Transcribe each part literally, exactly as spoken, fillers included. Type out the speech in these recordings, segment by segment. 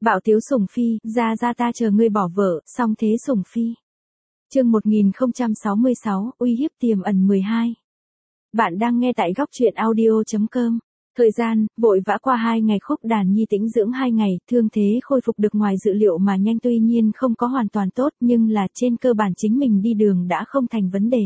Bạo tiếu sủng phi, ra ra ta chờ ngươi bỏ vợ, song thế sủng phi. Chương một nghìn không trăm sáu mươi sáu, uy hiếp tiềm ẩn mười hai. Bạn đang nghe tại góc truyện audio chấm com. Thời gian, vội vã qua hai ngày. Khúc Đàn Nhi tĩnh dưỡng hai ngày, thương thế khôi phục được ngoài dự liệu mà nhanh, tuy nhiên không có hoàn toàn tốt, nhưng là trên cơ bản chính mình đi đường đã không thành vấn đề.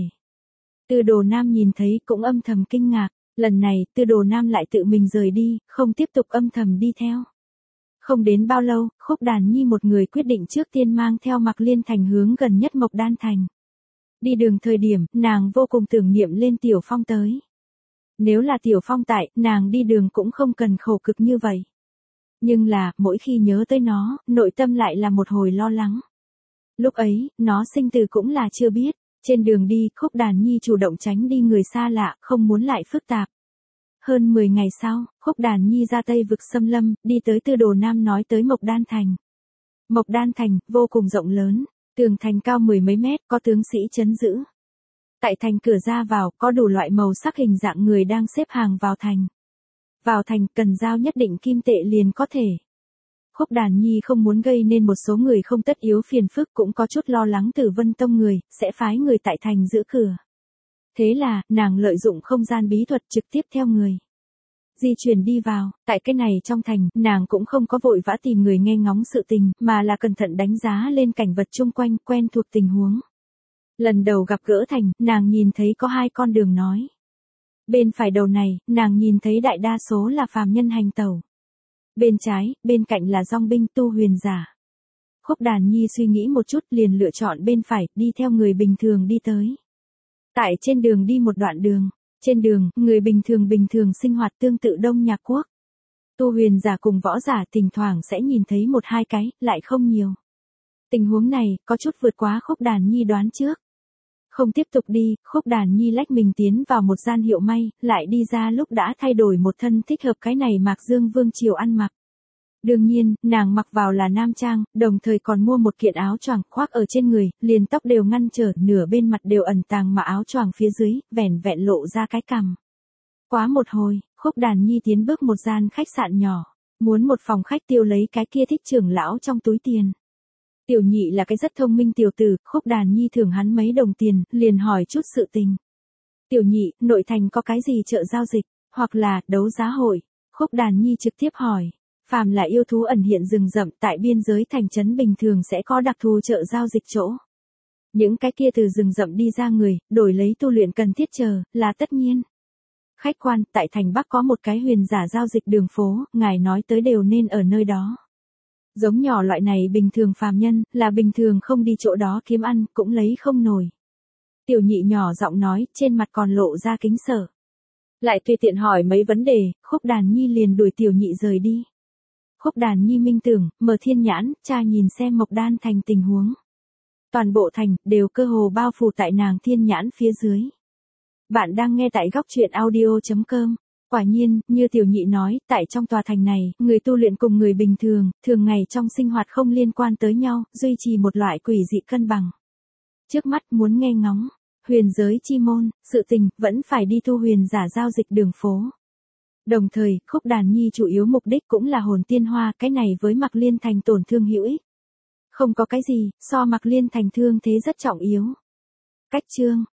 Tư Đồ Nam nhìn thấy cũng âm thầm kinh ngạc, lần này Tư Đồ Nam lại tự mình rời đi, không tiếp tục âm thầm đi theo. Không đến bao lâu, Khúc Đàn Nhi một người quyết định trước tiên mang theo Mạc Liên Thành hướng gần nhất Mộc Đan Thành. Đi đường thời điểm, nàng vô cùng tưởng niệm lên Tiểu Phong tới. Nếu là Tiểu Phong tại, nàng đi đường cũng không cần khổ cực như vậy. Nhưng là, mỗi khi nhớ tới nó, nội tâm lại là một hồi lo lắng. Lúc ấy, nó sinh từ cũng là chưa biết. Trên đường đi, Khúc Đàn Nhi chủ động tránh đi người xa lạ, không muốn lại phức tạp. Hơn mười ngày sau, Khúc Đàn Nhi ra Tây vực xâm lâm, đi tới Tư Đồ Nam nói tới Mộc Đan Thành. Mộc Đan Thành, vô cùng rộng lớn, tường thành cao mười mấy mét, có tướng sĩ trấn giữ. Tại thành cửa ra vào, có đủ loại màu sắc hình dạng người đang xếp hàng vào thành. Vào thành, cần giao nhất định kim tệ liền có thể. Khúc Đàn Nhi không muốn gây nên một số người không tất yếu phiền phức, cũng có chút lo lắng Tử Vân Tông người, sẽ phái người tại thành giữ cửa. Thế là, nàng lợi dụng không gian bí thuật trực tiếp theo người. Di chuyển đi vào, tại cái này trong thành, nàng cũng không có vội vã tìm người nghe ngóng sự tình, mà là cẩn thận đánh giá lên cảnh vật chung quanh, quen thuộc tình huống. Lần đầu gặp gỡ thành, nàng nhìn thấy có hai con đường nói. Bên phải đầu này, nàng nhìn thấy đại đa số là phàm nhân hành tẩu. Bên trái, bên cạnh là dòng binh tu huyền giả. Khúc Đàn Nhi suy nghĩ một chút liền lựa chọn bên phải, đi theo người bình thường đi tới. Tại trên đường đi một đoạn đường, trên đường, người bình thường bình thường sinh hoạt tương tự Đông Nhạc Quốc. Tu huyền giả cùng võ giả thỉnh thoảng sẽ nhìn thấy một hai cái, lại không nhiều. Tình huống này, có chút vượt quá Khúc Đàn Nhi đoán trước. Không tiếp tục đi, Khúc Đàn Nhi lách mình tiến vào một gian hiệu may, lại đi ra lúc đã thay đổi một thân thích hợp cái này Mạc Dương Vương triều ăn mặc. Đương nhiên, nàng mặc vào là nam trang, đồng thời còn mua một kiện áo choàng khoác ở trên người, liền tóc đều ngăn trở, nửa bên mặt đều ẩn tàng mà áo choàng phía dưới, vẻn vẹn lộ ra cái cằm. Quá một hồi, Khúc Đàn Nhi tiến bước một gian khách sạn nhỏ, muốn một phòng khách tiêu lấy cái kia thích trưởng lão trong túi tiền. Tiểu Nhị là cái rất thông minh tiểu tử, Khúc Đàn Nhi thưởng hắn mấy đồng tiền, liền hỏi chút sự tình. Tiểu Nhị, nội thành có cái gì chợ giao dịch, hoặc là đấu giá hội? Khúc Đàn Nhi trực tiếp hỏi. Phàm là yêu thú ẩn hiện rừng rậm tại biên giới thành trấn bình thường sẽ có đặc thù chợ giao dịch chỗ. Những cái kia từ rừng rậm đi ra người, đổi lấy tu luyện cần thiết chờ, là tất nhiên. Khách quan, tại thành Bắc có một cái huyền giả giao dịch đường phố, ngài nói tới đều nên ở nơi đó. Giống nhỏ loại này bình thường phàm nhân, là bình thường không đi chỗ đó kiếm ăn, cũng lấy không nổi. Tiểu Nhị nhỏ giọng nói, trên mặt còn lộ ra kính sợ. Lại tùy tiện hỏi mấy vấn đề, Khúc Đàn Nhi liền đuổi Tiểu Nhị rời đi. Khúc Đàn Nhi minh tưởng, mở thiên nhãn, tra nhìn xem Mộc Đan Thành tình huống. Toàn bộ thành, đều cơ hồ bao phủ tại nàng thiên nhãn phía dưới. Bạn đang nghe tại góc truyện audio chấm com. Quả nhiên, như Tiểu Nhị nói, tại trong tòa thành này, người tu luyện cùng người bình thường, thường ngày trong sinh hoạt không liên quan tới nhau, duy trì một loại quỷ dị cân bằng. Trước mắt muốn nghe ngóng, huyền giới chi môn, sự tình, vẫn phải đi tu huyền giả giao dịch đường phố. Đồng thời, Khúc Đàn Nhi chủ yếu mục đích cũng là hồn tiên hoa, cái này với Mạc Liên Thành tổn thương hữu ích. Không có cái gì, so Mạc Liên Thành thương thế rất trọng yếu. Cách chương,